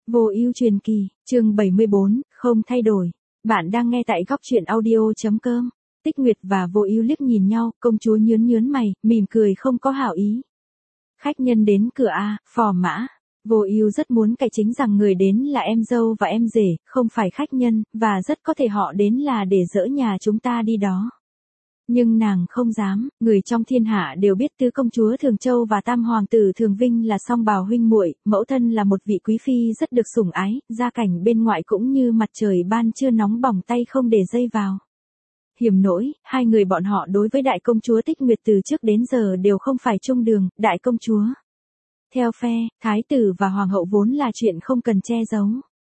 Vô ưu truyền kỳ, chương 74, không thay đổi. Bạn đang nghe tại góc truyện audio.com. Tích Nguyệt và Vô Ưu liếc nhìn nhau, công chúa nhướng mày, mỉm cười không có hảo ý. Khách nhân đến cửa a, phò mã. Vô Ưu rất muốn cải chính rằng người đến là em dâu và em rể, không phải khách nhân, và rất có thể họ đến là để dỡ nhà chúng ta đi đó. Nhưng nàng không dám, người trong thiên hạ đều biết tứ công chúa Thường Châu và tam hoàng tử Thường Vinh là song bào huynh muội, mẫu thân là một vị quý phi rất được sủng ái, gia cảnh bên ngoại cũng như mặt trời ban trưa nóng bỏng tay không để dây vào. Hiểm nỗi, hai người bọn họ đối với đại công chúa Tích Nguyệt từ trước đến giờ đều không phải chung đường, đại công chúa. Theo phe, thái tử và hoàng hậu vốn là chuyện không cần che giấu.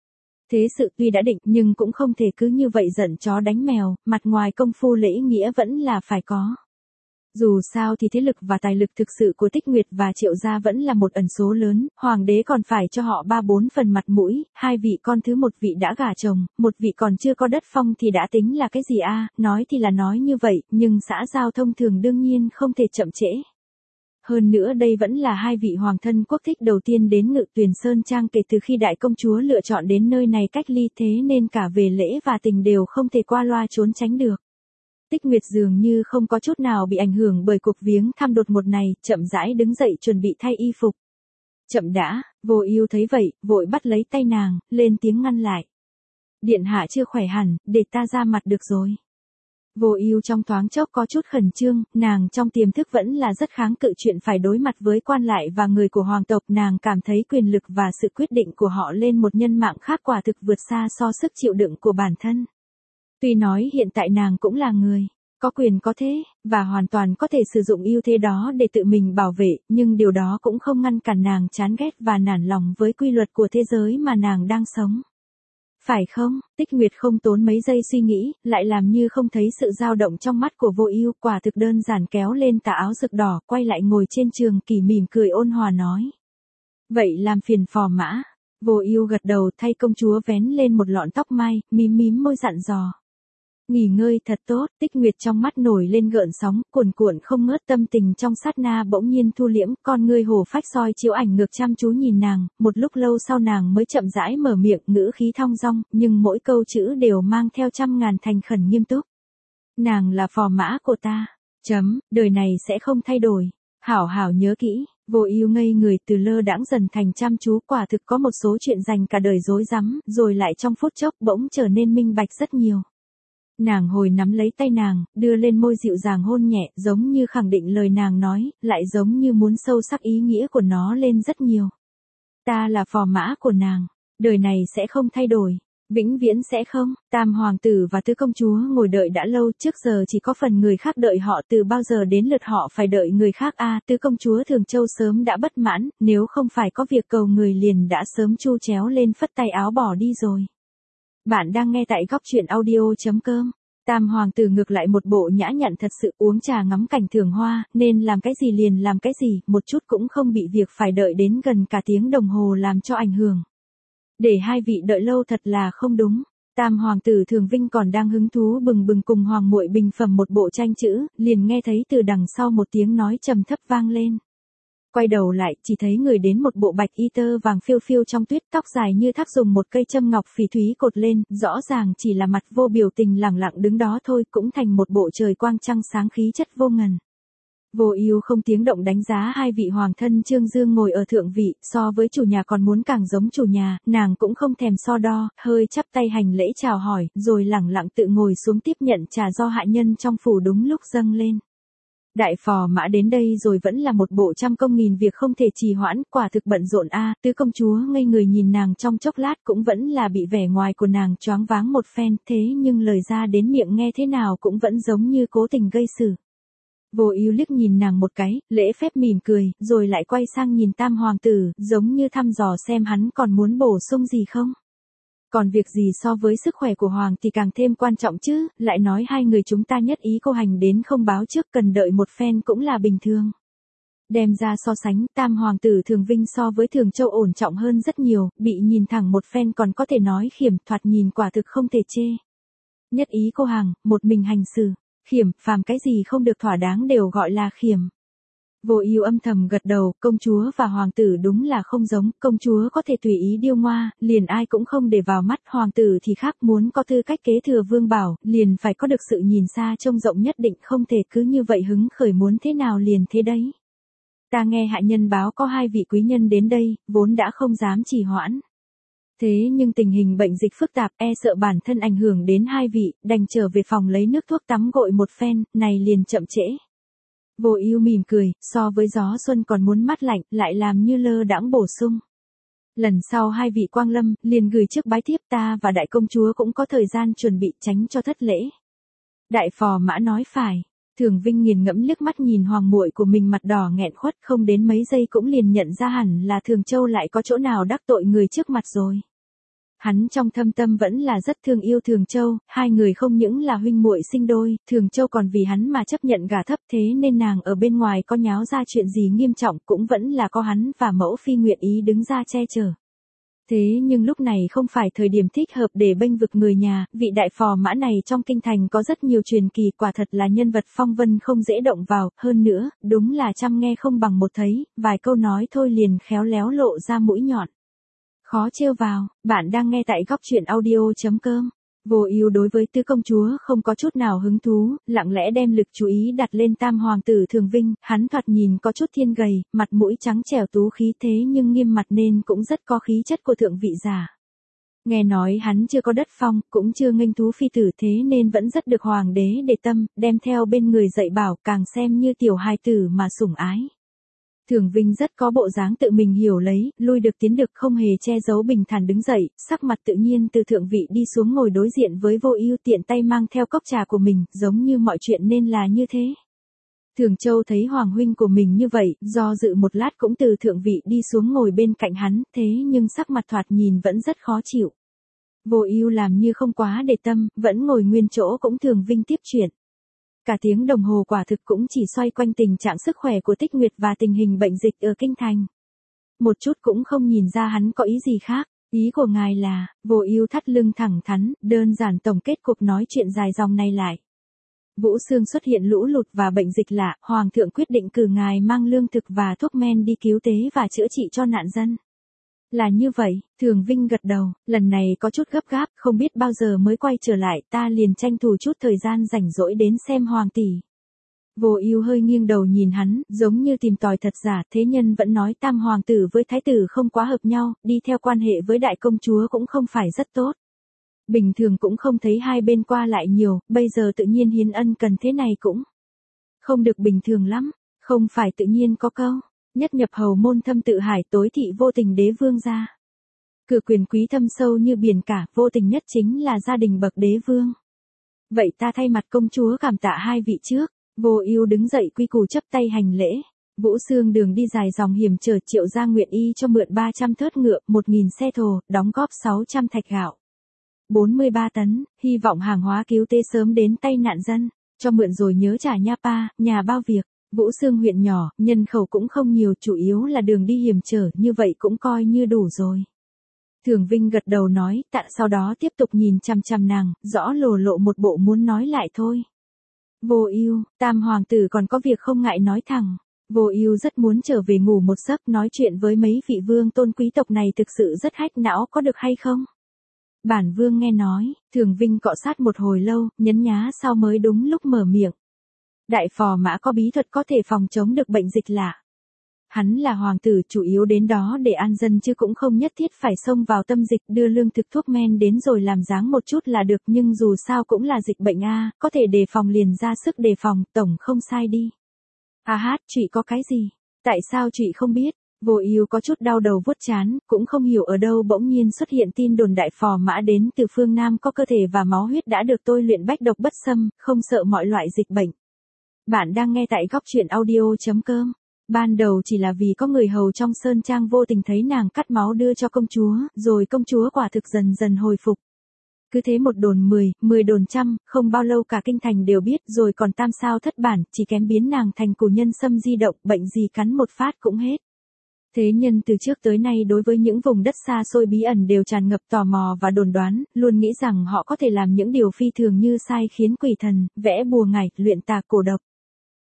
Thế sự tuy đã định nhưng cũng không thể cứ như vậy giận chó đánh mèo, mặt ngoài công phu lễ nghĩa vẫn là phải có. Dù sao thì thế lực và tài lực thực sự của Tích Nguyệt và Triệu gia vẫn là một ẩn số lớn, hoàng đế còn phải cho họ 3-4 phần mặt mũi, hai vị con thứ một vị đã gả chồng, một vị còn chưa có đất phong thì đã tính là cái gì a? Nói thì là nói như vậy, nhưng xã giao thông thường đương nhiên không thể chậm trễ. Hơn nữa đây vẫn là hai vị hoàng thân quốc thích đầu tiên đến Ngự Tuyền Sơn Trang kể từ khi đại công chúa lựa chọn đến nơi này cách ly, thế nên cả về lễ và tình đều không thể qua loa trốn tránh được. Tích Nguyệt dường như không có chút nào bị ảnh hưởng bởi cuộc viếng thăm đột ngột này, chậm rãi đứng dậy chuẩn bị thay y phục. Chậm đã, Vô Ưu thấy vậy, vội bắt lấy tay nàng, lên tiếng ngăn lại. Điện hạ chưa khỏe hẳn, để ta ra mặt được rồi. Vô Ưu trong thoáng chốc có chút khẩn trương, nàng trong tiềm thức vẫn là rất kháng cự chuyện phải đối mặt với quan lại và người của hoàng tộc, nàng cảm thấy quyền lực và sự quyết định của họ lên một nhân mạng khác quả thực vượt xa so sức chịu đựng của bản thân. Tuy nói hiện tại nàng cũng là người có quyền có thế, và hoàn toàn có thể sử dụng ưu thế đó để tự mình bảo vệ, nhưng điều đó cũng không ngăn cản nàng chán ghét và nản lòng với quy luật của thế giới mà nàng đang sống. Phải không? Tích Nguyệt không tốn mấy giây suy nghĩ, lại làm như không thấy sự dao động trong mắt của Vô Ưu, quả thực đơn giản kéo lên tà áo rực đỏ, quay lại ngồi trên trường kỷ mỉm cười ôn hòa nói. Vậy làm phiền phò mã. Vô Ưu gật đầu, thay công chúa vén lên một lọn tóc mai, mím môi dặn dò. Nghỉ ngơi thật tốt. Tích Nguyệt trong mắt nổi lên gợn sóng, cuồn cuộn không ngớt, tâm tình trong sát na bỗng nhiên thu liễm, con ngươi hồ phách soi chiếu ảnh ngược chăm chú nhìn nàng, một lúc lâu sau nàng mới chậm rãi mở miệng, ngữ khí thong dong, nhưng mỗi câu chữ đều mang theo trăm ngàn thành khẩn nghiêm túc. Nàng là phò mã của ta. Đời này sẽ không thay đổi. Hảo hảo nhớ kỹ. Vô Ưu ngây người, từ lơ đãng dần thành chăm chú, quả thực có một số chuyện dành cả đời rối rắm, rồi lại trong phút chốc bỗng trở nên minh bạch rất nhiều. Nàng hồi nắm lấy tay nàng, đưa lên môi dịu dàng hôn nhẹ, giống như khẳng định lời nàng nói, lại giống như muốn sâu sắc ý nghĩa của nó lên rất nhiều. Ta là phò mã của nàng, đời này sẽ không thay đổi, vĩnh viễn sẽ không. Tam hoàng tử và tứ công chúa ngồi đợi đã lâu, trước giờ chỉ có phần người khác đợi họ, từ bao giờ đến lượt họ phải đợi người khác a? Tứ công chúa Thường Châu sớm đã bất mãn, nếu không phải có việc cầu người liền đã sớm chu chéo lên phất tay áo bỏ đi rồi. Bạn đang nghe tại góc truyện audio.com. Tam hoàng tử ngược lại một bộ nhã nhặn thật sự, uống trà ngắm cảnh thưởng hoa, nên làm cái gì liền làm cái gì, một chút cũng không bị việc phải đợi đến gần cả tiếng đồng hồ làm cho ảnh hưởng. Để hai vị đợi lâu thật là không đúng. Tam hoàng tử Thường Vinh còn đang hứng thú bừng bừng cùng hoàng muội bình phẩm một bộ tranh chữ, liền nghe thấy từ đằng sau một tiếng nói trầm thấp vang lên. Quay đầu lại, chỉ thấy người đến một bộ bạch y tơ vàng phiêu phiêu trong tuyết, tóc dài như thác dùng một cây châm ngọc phỉ thúy cột lên, rõ ràng chỉ là mặt vô biểu tình lẳng lặng đứng đó thôi, cũng thành một bộ trời quang trăng sáng khí chất vô ngần. Vô Ưu không tiếng động đánh giá hai vị hoàng thân Trương Dương ngồi ở thượng vị, so với chủ nhà còn muốn càng giống chủ nhà, nàng cũng không thèm so đo, hơi chắp tay hành lễ chào hỏi, rồi lẳng lặng tự ngồi xuống tiếp nhận trà do hạ nhân trong phủ đúng lúc dâng lên. Đại phò mã đến đây rồi vẫn là một bộ trăm công nghìn việc không thể trì hoãn, quả thực bận rộn a. Tứ công chúa ngây người nhìn nàng trong chốc lát, cũng vẫn là bị vẻ ngoài của nàng choáng váng một phen, thế nhưng lời ra đến miệng nghe thế nào cũng vẫn giống như cố tình gây sự. Vô Ưu liếc nhìn nàng một cái, lễ phép mỉm cười, rồi lại quay sang nhìn tam hoàng tử, giống như thăm dò xem hắn còn muốn bổ sung gì không. Còn việc gì so với sức khỏe của hoàng thì càng thêm quan trọng chứ, lại nói hai người chúng ta nhất ý cô hành đến không báo trước, cần đợi một phen cũng là bình thường. Đem ra so sánh, tam hoàng tử Thường Vinh so với Thường Châu ổn trọng hơn rất nhiều, bị nhìn thẳng một phen còn có thể nói khiểm, thoạt nhìn quả thực không thể chê. Nhất ý cô hàng, một mình hành xử, khiểm, phàm cái gì không được thỏa đáng đều gọi là khiểm. Vô Ưu âm thầm gật đầu, công chúa và hoàng tử đúng là không giống, công chúa có thể tùy ý điêu ngoa, liền ai cũng không để vào mắt, hoàng tử thì khác, muốn có tư cách kế thừa vương bảo, liền phải có được sự nhìn xa trông rộng nhất định, không thể cứ như vậy hứng khởi muốn thế nào liền thế đấy. Ta nghe hạ nhân báo có 2 vị quý nhân đến đây, vốn đã không dám trì hoãn. Thế nhưng tình hình bệnh dịch phức tạp, e sợ bản thân ảnh hưởng đến 2 vị, đành trở về phòng lấy nước thuốc tắm gội một phen, này liền chậm trễ. Vô Ưu mỉm cười, so với gió xuân còn muốn mát lạnh, lại làm như lơ đãng bổ sung. Lần sau 2 vị quang lâm, liền gửi trước bái thiếp, ta và đại công chúa cũng có thời gian chuẩn bị tránh cho thất lễ. Đại phò mã nói phải. Thường Vinh nghiền ngẫm liếc mắt nhìn hoàng muội của mình mặt đỏ nghẹn khuất, không đến mấy giây cũng liền nhận ra hẳn là Thường Châu lại có chỗ nào đắc tội người trước mặt rồi. Hắn trong thâm tâm vẫn là rất thương yêu Thường Châu, 2 người không những là huynh muội sinh đôi, Thường Châu còn vì hắn mà chấp nhận gả thấp, thế nên nàng ở bên ngoài có nháo ra chuyện gì nghiêm trọng cũng vẫn là có hắn và mẫu phi nguyện ý đứng ra che chở. Thế nhưng lúc này không phải thời điểm thích hợp để bênh vực người nhà, vị đại phò mã này trong kinh thành có rất nhiều truyền kỳ, quả thật là nhân vật phong vân không dễ động vào, hơn nữa, đúng là trăm nghe không bằng một thấy, vài câu nói thôi liền khéo léo lộ ra mũi nhọn. Khó trêu vào, bạn đang nghe tại góc truyện audio.com. Vô Ưu đối với tứ công chúa không có chút nào hứng thú, lặng lẽ đem lực chú ý đặt lên tam hoàng tử Thường Vinh, hắn thoạt nhìn có chút thiên gầy, mặt mũi trắng trẻo tú khí thế nhưng nghiêm mặt nên cũng rất có khí chất của thượng vị giả. Nghe nói hắn chưa có đất phong, cũng chưa nghênh thú phi tử thế nên vẫn rất được hoàng đế để tâm, đem theo bên người dạy bảo, càng xem như tiểu hài tử mà sủng ái. Thường Vinh rất có bộ dáng tự mình hiểu lấy, lui được tiến được không hề che giấu bình thản đứng dậy, sắc mặt tự nhiên từ thượng vị đi xuống ngồi đối diện với Vô Ưu, tiện tay mang theo cốc trà của mình, giống như mọi chuyện nên là như thế. Thường Châu thấy hoàng huynh của mình như vậy, do dự một lát cũng từ thượng vị đi xuống ngồi bên cạnh hắn, thế nhưng sắc mặt thoạt nhìn vẫn rất khó chịu. Vô Ưu làm như không quá để tâm, vẫn ngồi nguyên chỗ cũng Thường Vinh tiếp chuyện. Cả tiếng đồng hồ quả thực cũng chỉ xoay quanh tình trạng sức khỏe của Tích Nguyệt và tình hình bệnh dịch ở kinh thành. Một chút cũng không nhìn ra hắn có ý gì khác, ý của ngài là, Vô Ưu thắt lưng thẳng thắn, đơn giản tổng kết cuộc nói chuyện dài dòng này lại. Vũ Xương xuất hiện lũ lụt và bệnh dịch lạ, hoàng thượng quyết định cử ngài mang lương thực và thuốc men đi cứu tế và chữa trị cho nạn dân. Là như vậy, Thường Vinh gật đầu, lần này có chút gấp gáp, không biết bao giờ mới quay trở lại, ta liền tranh thủ chút thời gian rảnh rỗi đến xem hoàng tỷ. Vô Ưu hơi nghiêng đầu nhìn hắn, giống như tìm tòi thật giả, thế nhân vẫn nói tam hoàng tử với thái tử không quá hợp nhau, đi theo quan hệ với đại công chúa cũng không phải rất tốt. Bình thường cũng không thấy hai bên qua lại nhiều, bây giờ tự nhiên hiến ân cần thế này cũng không được bình thường lắm, không phải tự nhiên có câu. Nhất nhập hầu môn thâm tự hải, tối thị vô tình đế vương gia. Cửa quyền quý thâm sâu như biển cả, vô tình nhất chính là gia đình bậc đế vương. Vậy ta thay mặt công chúa cảm tạ 2 vị trước. Vô Ưu đứng dậy quy củ chấp tay hành lễ. Vũ Xương đường đi dài dòng hiểm trở, Triệu gia nguyện y cho mượn 300 thớt ngựa, 1000 xe thồ, đóng góp 600 thạch gạo. 43 tấn, hy vọng hàng hóa cứu tế sớm đến tay nạn dân. Cho mượn rồi nhớ trả nha pa, nhà bao việc. Vũ Xương huyện nhỏ, nhân khẩu cũng không nhiều, chủ yếu là đường đi hiểm trở, như vậy cũng coi như đủ rồi. Thường Vinh gật đầu nói, tạ, sau đó tiếp tục nhìn chằm chằm nàng, rõ lộ một bộ muốn nói lại thôi. Vô Ưu, tam hoàng tử còn có việc không ngại nói thẳng. Vô Ưu rất muốn trở về ngủ một giấc, nói chuyện với mấy vị vương tôn quý tộc này thực sự rất hách não, có được hay không? Bản vương nghe nói, Thường Vinh cọ sát một hồi lâu, nhấn nhá sau mới đúng lúc mở miệng. Đại phò mã có bí thuật có thể phòng chống được bệnh dịch lạ. Hắn là hoàng tử, chủ yếu đến đó để an dân chứ cũng không nhất thiết phải xông vào tâm dịch, đưa lương thực thuốc men đến rồi làm dáng một chút là được, nhưng dù sao cũng là dịch bệnh a, có thể đề phòng liền ra sức đề phòng, tổng không sai đi. A hát, chị có cái gì? Tại sao chị không biết? Vô Ưu có chút đau đầu vuốt trán, cũng không hiểu ở đâu bỗng nhiên xuất hiện tin đồn đại phò mã đến từ phương Nam có cơ thể và máu huyết đã được tôi luyện bách độc bất xâm, không sợ mọi loại dịch bệnh. Bạn đang nghe tại góc truyện audio.com. Ban đầu chỉ là vì có người hầu trong sơn trang vô tình thấy nàng cắt máu đưa cho công chúa, rồi công chúa quả thực dần dần hồi phục. Cứ thế một đồn 10 đồn trăm, không bao lâu cả kinh thành đều biết, rồi còn tam sao thất bản, chỉ kém biến nàng thành củ nhân sâm di động, bệnh gì cắn một phát cũng hết. Thế nhân từ trước tới nay đối với những vùng đất xa xôi bí ẩn đều tràn ngập tò mò và đồn đoán, luôn nghĩ rằng họ có thể làm những điều phi thường như sai khiến quỷ thần, vẽ bùa ngải, luyện tà cổ độc.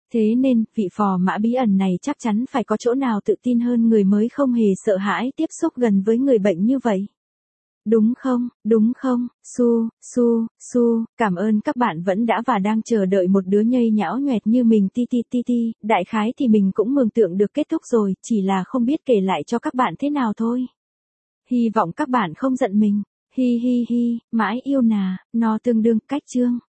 Thế nên, vị phò mã bí ẩn này chắc chắn phải có chỗ nào tự tin hơn người mới không hề sợ hãi tiếp xúc gần với người bệnh như vậy. Đúng không, Su, cảm ơn các bạn vẫn đã và đang chờ đợi một đứa nhây nhão nhoẹt như mình ti, đại khái thì mình cũng mường tượng được kết thúc rồi, chỉ là không biết kể lại cho các bạn thế nào thôi. Hy vọng các bạn không giận mình, hi, mãi yêu nà, nó tương đương cách chương.